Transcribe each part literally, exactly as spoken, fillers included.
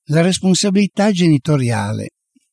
La responsabilità genitoriale.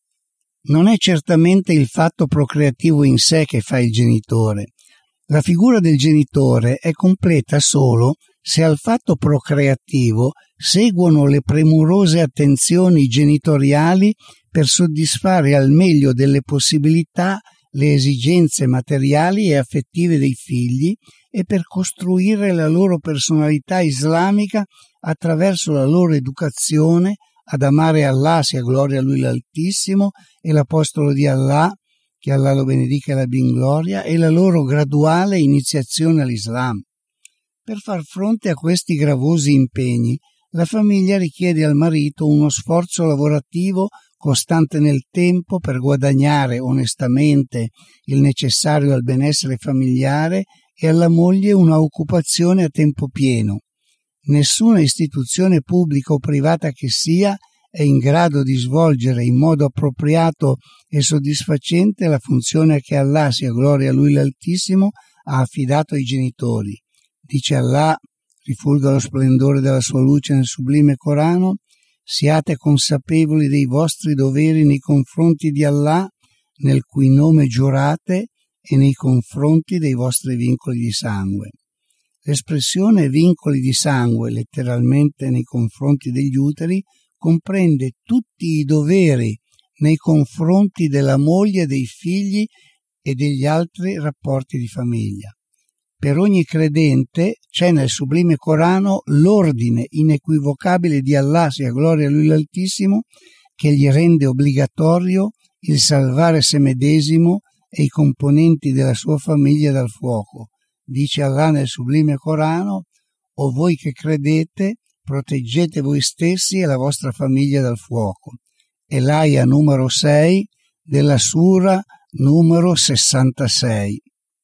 Non è certamente il fatto procreativo in sé che fa il genitore. La figura del genitore è completa solo se al fatto procreativo seguono le premurose attenzioni genitoriali per soddisfare al meglio delle possibilità le esigenze materiali e affettive dei figli e per costruire la loro personalità islamica attraverso la loro educazione ad amare Allah, sia gloria a Lui l'Altissimo, e l'Apostolo di Allah, che Allah lo benedica e la bingloria, e la loro graduale iniziazione all'Islam. Per far fronte a questi gravosi impegni, la famiglia richiede al marito uno sforzo lavorativo costante nel tempo per guadagnare onestamente il necessario al benessere familiare e alla moglie una occupazione a tempo pieno. Nessuna istituzione pubblica o privata che sia è in grado di svolgere in modo appropriato e soddisfacente la funzione che Allah, sia gloria a Lui l'Altissimo, ha affidato ai genitori. Dice Allah, rifulga lo splendore della sua luce nel sublime Corano: siate consapevoli dei vostri doveri nei confronti di Allah, nel cui nome giurate, e nei confronti dei vostri vincoli di sangue. L'espressione vincoli di sangue, letteralmente nei confronti degli uteri, comprende tutti i doveri nei confronti della moglie, dei figli e degli altri rapporti di famiglia. Per ogni credente c'è nel sublime Corano l'ordine inequivocabile di Allah, sia gloria a Lui l'Altissimo, che gli rende obbligatorio il salvare se medesimo e i componenti della sua famiglia dal fuoco. Dice Allah nel sublime Corano: o voi che credete, proteggete voi stessi e la vostra famiglia dal fuoco. È l'aya numero sei della sura numero sessantasei.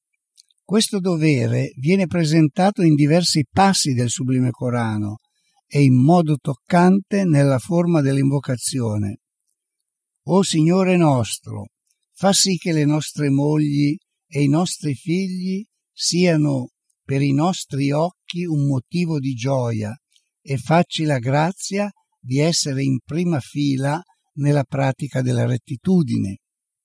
Questo dovere viene presentato in diversi passi del sublime Corano e in modo toccante nella forma dell'invocazione. O Signore nostro, fa sì che le nostre mogli e i nostri figli siano per i nostri occhi un motivo di gioia e facci la grazia di essere in prima fila nella pratica della rettitudine.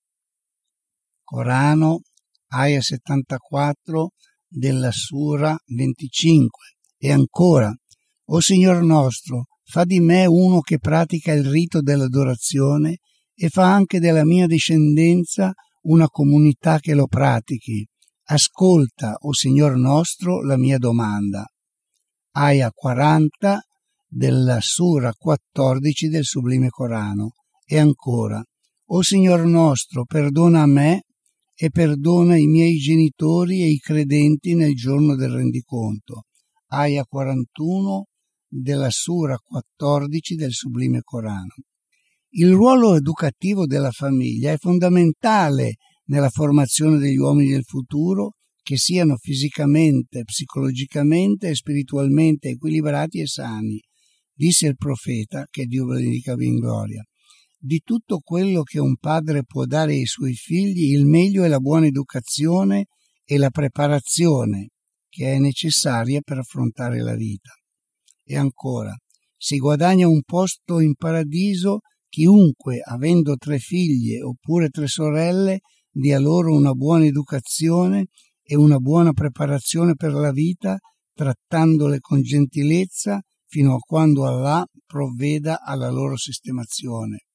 Corano, aya settantaquattro della sura venticinque. E ancora: o Signor nostro, fa di me uno che pratica il rito dell'adorazione e fa anche della mia discendenza una comunità che lo pratichi. Ascolta, o Signor nostro, la mia domanda. Aya quaranta della sura quattordici del sublime Corano. E ancora: o Signor nostro, perdona a me e perdona i miei genitori e i credenti nel giorno del rendiconto. Aya quarantuno della sura quattordici del sublime Corano. Il ruolo educativo della famiglia è fondamentale nella formazione degli uomini del futuro, che siano fisicamente, psicologicamente e spiritualmente equilibrati e sani. Disse il profeta, che Dio benedica in gloria: di tutto quello che un padre può dare ai suoi figli, il meglio è la buona educazione e la preparazione che è necessaria per affrontare la vita. E ancora: si guadagna un posto in paradiso chiunque, avendo tre figlie oppure tre sorelle, dia loro una buona educazione e una buona preparazione per la vita, trattandole con gentilezza fino a quando Allah provveda alla loro sistemazione.